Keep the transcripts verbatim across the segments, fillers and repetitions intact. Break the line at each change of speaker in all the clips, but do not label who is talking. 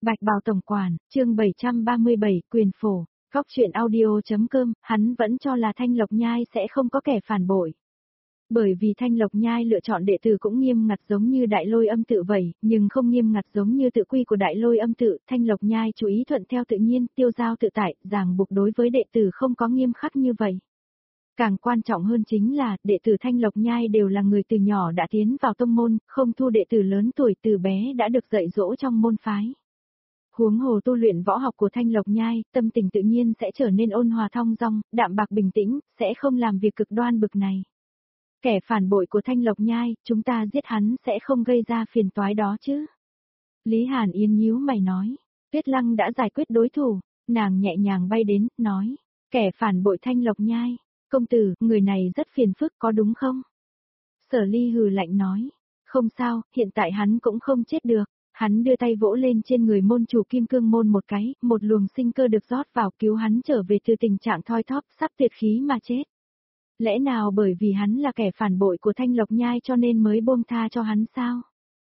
Bạch Bào Tổng Quản, chương bảy trăm ba mươi bảy, quyền phổ, Cóc truyện audio.com, hắn vẫn cho là Thanh Lộc Nhai sẽ không có kẻ phản bội. Bởi vì Thanh Lộc Nhai lựa chọn đệ tử cũng nghiêm ngặt giống như Đại Lôi Âm Tự vậy, nhưng không nghiêm ngặt giống như tự quy của Đại Lôi Âm Tự, Thanh Lộc Nhai chú ý thuận theo tự nhiên, tiêu giao tự tại, ràng buộc đối với đệ tử không có nghiêm khắc như vậy. Càng quan trọng hơn chính là, đệ tử Thanh Lộc Nhai đều là người từ nhỏ đã tiến vào tông môn, không thu đệ tử lớn tuổi từ bé đã được dạy dỗ trong môn phái. Huống hồ tu luyện võ học của Thanh Lộc Nhai, tâm tình tự nhiên sẽ trở nên ôn hòa thong dong, đạm bạc bình tĩnh, sẽ không làm việc cực đoan bực này. Kẻ phản bội của Thanh Lộc Nhai, chúng ta giết hắn sẽ không gây ra phiền toái đó chứ. Lý Hàn Yến nhíu mày nói, Tuyết Lăng đã giải quyết đối thủ, nàng nhẹ nhàng bay đến, nói, kẻ phản bội Thanh Lộc Nhai, công tử, người này rất phiền phức có đúng không? Sở Ly hừ lạnh nói, không sao, hiện tại hắn cũng không chết được. Hắn đưa tay vỗ lên trên người môn chủ Kim Cương Môn một cái, một luồng sinh cơ được rót vào cứu hắn trở về từ tình trạng thoi thóp sắp tuyệt khí mà chết. Lẽ nào bởi vì hắn là kẻ phản bội của Thanh Lộc Nhai cho nên mới buông tha cho hắn sao?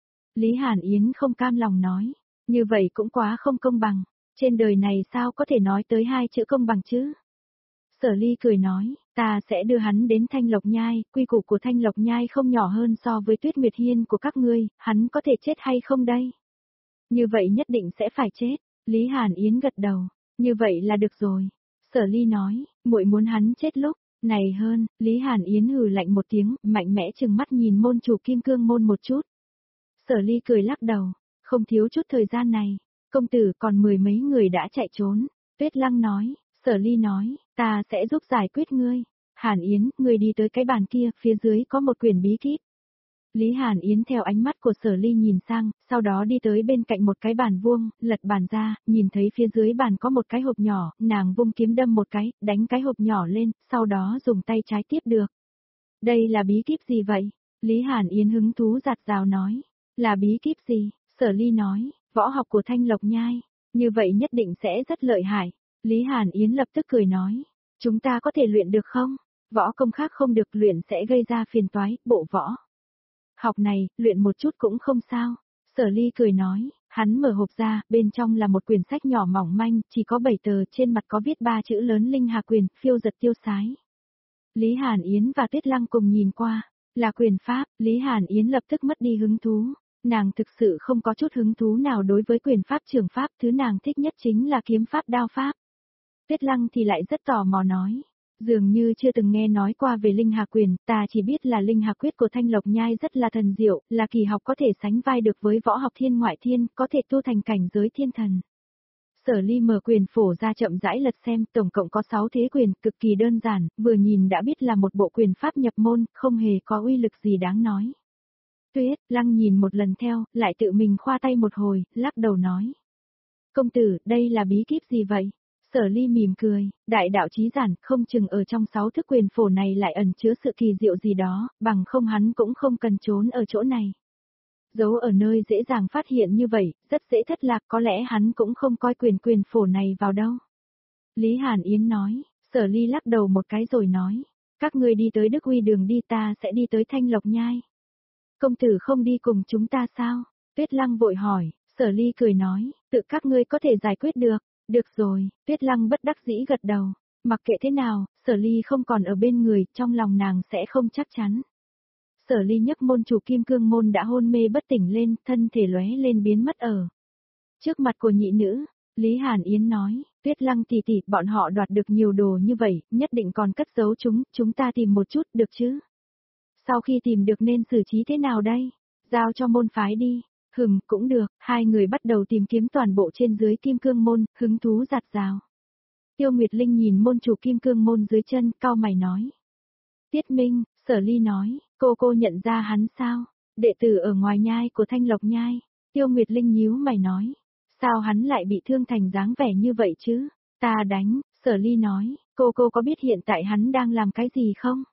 Lý Hàn Yến không cam lòng nói, như vậy cũng quá không công bằng, trên đời này sao có thể nói tới hai chữ công bằng chứ? Sở Ly cười nói, ta sẽ đưa hắn đến Thanh Lộc Nhai, quy củ của Thanh Lộc Nhai không nhỏ hơn so với Tuyết Nguyệt Hiên của các ngươi, hắn có thể chết hay không đây? Như vậy nhất định sẽ phải chết, Lý Hàn Yến gật đầu, như vậy là được rồi. Sở Ly nói, muội muốn hắn chết lúc này hơn, Lý Hàn Yến hừ lạnh một tiếng, mạnh mẽ trừng mắt nhìn môn chủ Kim Cương Môn một chút. Sở Ly cười lắc đầu, không thiếu chút thời gian này, công tử còn mười mấy người đã chạy trốn. Tuyết Lăng nói, Sở Ly nói, ta sẽ giúp giải quyết ngươi. Hàn Yến, ngươi đi tới cái bàn kia, phía dưới có một quyển bí kíp. Lý Hàn Yến theo ánh mắt của Sở Ly nhìn sang, sau đó đi tới bên cạnh một cái bàn vuông, lật bàn ra, nhìn thấy phía dưới bàn có một cái hộp nhỏ, nàng vung kiếm đâm một cái, đánh cái hộp nhỏ lên, sau đó dùng tay trái tiếp được. Đây là bí kíp gì vậy? Lý Hàn Yến hứng thú giặt rào nói. Là bí kíp gì? Sở Ly nói, võ học của Thanh Lộc Nhai, như vậy nhất định sẽ rất lợi hại. Lý Hàn Yến lập tức cười nói, chúng ta có thể luyện được không? Võ công khác không được luyện sẽ gây ra phiền toái, bộ võ. Học này, luyện một chút cũng không sao. Sở Ly cười nói, hắn mở hộp ra, bên trong là một quyển sách nhỏ mỏng manh, chỉ có bảy tờ, trên mặt có viết ba chữ lớn Linh Hà Quyền, phiêu giật tiêu sái. Lý Hàn Yến và Tuyết Lăng cùng nhìn qua, là quyền pháp, Lý Hàn Yến lập tức mất đi hứng thú. Nàng thực sự không có chút hứng thú nào đối với quyền pháp trường pháp, thứ nàng thích nhất chính là kiếm pháp đao pháp. Tuyết Lăng thì lại rất tò mò nói. Dường như chưa từng nghe nói qua về Linh Hà Quyền, ta chỉ biết là Linh Hà Quyết của Thanh Lộc Nhai rất là thần diệu, là kỳ học có thể sánh vai được với võ học thiên ngoại thiên, có thể tu thành cảnh giới thiên thần. Sở Ly mở quyền phổ ra chậm rãi lật xem, tổng cộng có sáu thế quyền, cực kỳ đơn giản, vừa nhìn đã biết là một bộ quyền pháp nhập môn, không hề có uy lực gì đáng nói. Tuyết Lăng nhìn một lần theo, lại tự mình khoa tay một hồi, lắc đầu nói. Công tử, đây là bí kíp gì vậy? Sở Ly mỉm cười, đại đạo chí giản, không chừng ở trong sáu thức quyền phổ này lại ẩn chứa sự kỳ diệu gì đó, bằng không hắn cũng không cần trốn ở chỗ này. Giấu ở nơi dễ dàng phát hiện như vậy, rất dễ thất lạc, có lẽ hắn cũng không coi quyền quyền phổ này vào đâu. Lý Hàn Yến nói, Sở Ly lắc đầu một cái rồi nói, các ngươi đi tới Đức Uy đường đi, ta sẽ đi tới Thanh Lộc Nhai. Công tử không đi cùng chúng ta sao? Tuyết Lăng vội hỏi, Sở Ly cười nói, tự các ngươi có thể giải quyết được. Được rồi, Tuyết Lăng bất đắc dĩ gật đầu. Mặc kệ thế nào, Sở Ly không còn ở bên người, trong lòng nàng sẽ không chắc chắn. Sở Ly nhấc môn chủ Kim Cương Môn đã hôn mê bất tỉnh lên, thân thể lóe lên biến mất ở trước mặt của nhị nữ. Lý Hàn Yến nói, Tuyết Lăng tỷ tỷ, bọn họ đoạt được nhiều đồ như vậy, nhất định còn cất giấu chúng, chúng ta tìm một chút, được chứ? Sau khi tìm được nên xử trí thế nào đây? Giao cho môn phái đi. Hừm, cũng được, hai người bắt đầu tìm kiếm toàn bộ trên dưới Kim Cương Môn, hứng thú giạt rào. Tiêu Nguyệt Linh nhìn môn chủ Kim Cương Môn dưới chân, cau mày nói. Tiết Minh, Sở Ly nói, cô cô nhận ra hắn sao? Đệ tử ở ngoài nhai của Thanh Lộc Nhai. Tiêu Nguyệt Linh nhíu mày nói. Sao hắn lại bị thương thành dáng vẻ như vậy chứ? Ta đánh, Sở Ly nói, cô cô có biết hiện tại hắn đang làm cái gì không?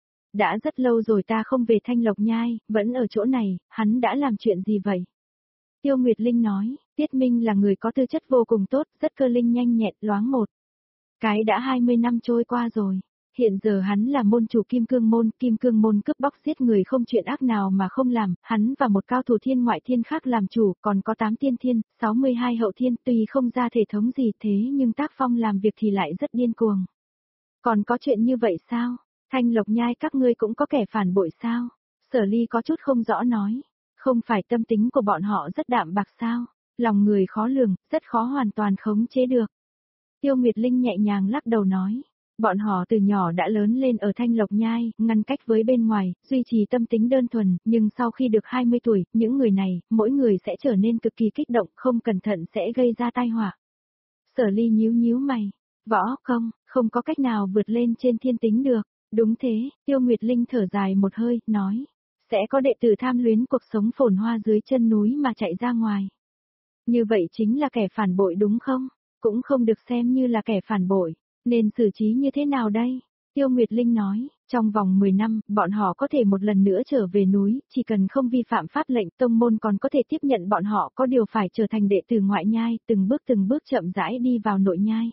Đã rất lâu rồi ta không về Thanh Lộc Nhai, vẫn ở chỗ này, hắn đã làm chuyện gì vậy? Tiêu Nguyệt Linh nói, Tiết Minh là người có tư chất vô cùng tốt, rất cơ linh nhanh nhẹn, loáng một. Cái đã hai mươi năm trôi qua rồi, Hiện giờ hắn là môn chủ Kim Cương Môn, Kim Cương Môn cướp bóc giết người không chuyện ác nào mà không làm, hắn và một cao thủ thiên ngoại thiên khác làm chủ, còn có tám tiên thiên, sáu mươi hai hậu thiên, tuy không ra thể thống gì thế nhưng tác phong làm việc thì lại rất điên cuồng. Còn có chuyện như vậy sao? Thanh Lộc Nhai các ngươi cũng có kẻ phản bội sao? Sở Ly có chút không rõ nói, không phải tâm tính của bọn họ rất đạm bạc sao? Lòng người khó lường, rất khó hoàn toàn khống chế được. Tiêu Nguyệt Linh nhẹ nhàng lắc đầu nói. Bọn họ từ nhỏ đã lớn lên ở Thanh Lộc Nhai, ngăn cách với bên ngoài, duy trì tâm tính đơn thuần, nhưng sau khi được hai mươi tuổi, những người này, mỗi người sẽ trở nên cực kỳ kích động, không cẩn thận sẽ gây ra tai họa. Sở Ly nhíu nhíu mày, võ không, không có cách nào vượt lên trên thiên tính được. Đúng thế, Tiêu Nguyệt Linh thở dài một hơi, nói, sẽ có đệ tử tham luyến cuộc sống phồn hoa dưới chân núi mà chạy ra ngoài. Như vậy chính là kẻ phản bội đúng không? Cũng không được xem như là kẻ phản bội. Nên xử trí như thế nào đây? Tiêu Nguyệt Linh nói, trong vòng mười năm, bọn họ có thể một lần nữa trở về núi, chỉ cần không vi phạm pháp lệnh tông môn còn có thể tiếp nhận bọn họ, có điều phải trở thành đệ tử ngoại nhai, từng bước từng bước chậm rãi đi vào nội nhai.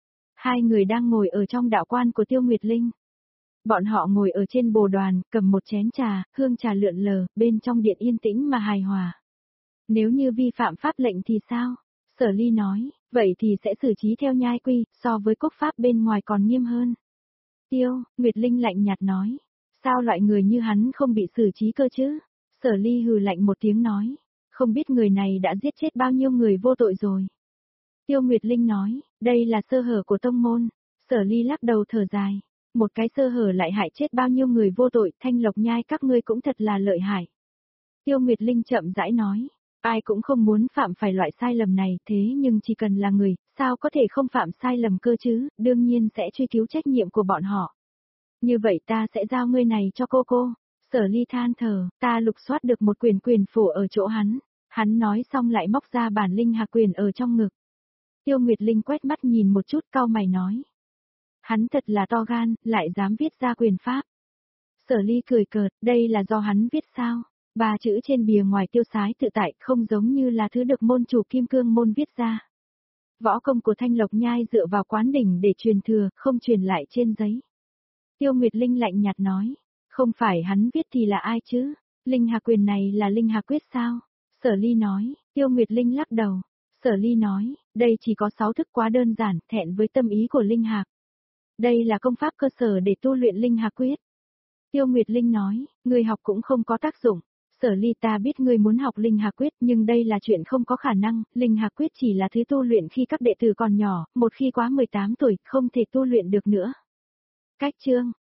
Hai người đang ngồi ở trong đạo quan của Tiêu Nguyệt Linh. Bọn họ ngồi ở trên bồ đoàn, cầm một chén trà, hương trà lượn lờ, bên trong điện yên tĩnh mà hài hòa. Nếu như vi phạm pháp lệnh thì sao? Sở Ly nói, vậy thì sẽ xử trí theo nhai quy, so với quốc pháp bên ngoài còn nghiêm hơn. Tiêu, Nguyệt Linh lạnh nhạt nói, sao loại người như hắn không bị xử trí cơ chứ? Sở Ly hừ lạnh một tiếng nói, không biết người này đã giết chết bao nhiêu người vô tội rồi. Tiêu Nguyệt Linh nói, đây là sơ hở của tông môn. Sở Ly lắc đầu thở dài, một cái sơ hở lại hại chết bao nhiêu người vô tội, Thanh Lộc Nhai các ngươi cũng thật là lợi hại. Tiêu Nguyệt Linh chậm rãi nói. Ai cũng không muốn phạm phải loại sai lầm này, thế nhưng chỉ cần là người, sao có thể không phạm sai lầm cơ chứ, đương nhiên sẽ truy cứu trách nhiệm của bọn họ. Như vậy ta sẽ giao ngươi này cho cô cô. Sở Ly than thở, ta lục soát được một quyền quyền phổ ở chỗ hắn. Hắn nói xong lại móc ra bản linh hạc quyền ở trong ngực. Tiêu Nguyệt Linh quét mắt nhìn một chút cau mày nói. Hắn thật là to gan, lại dám viết ra quyền pháp. Sở Ly cười cợt, đây là do hắn viết sao? Ba chữ trên bìa ngoài tiêu sái tự tại không giống như là thứ được môn chủ Kim Cương Môn viết ra. Võ công của Thanh Lộc Nhai dựa vào quán đỉnh để truyền thừa, không truyền lại trên giấy. Tiêu Nguyệt Linh lạnh nhạt nói, không phải hắn viết thì là ai chứ? Linh Hạc quyền này là Linh Hạc quyết sao? Sở Ly nói, Tiêu Nguyệt Linh lắc đầu. Sở Ly nói, đây chỉ có sáu thức quá đơn giản, thẹn với tâm ý của Linh Hạc. Đây là công pháp cơ sở để tu luyện Linh Hạc quyết. Tiêu Nguyệt Linh nói, người học cũng không có tác dụng. Sở Ly ta biết ngươi muốn học Linh Hạc quyết nhưng đây là chuyện không có khả năng, Linh Hạc quyết chỉ là thứ tu luyện khi các đệ tử còn nhỏ, một khi quá mười tám tuổi, không thể tu luyện được nữa. Cách chương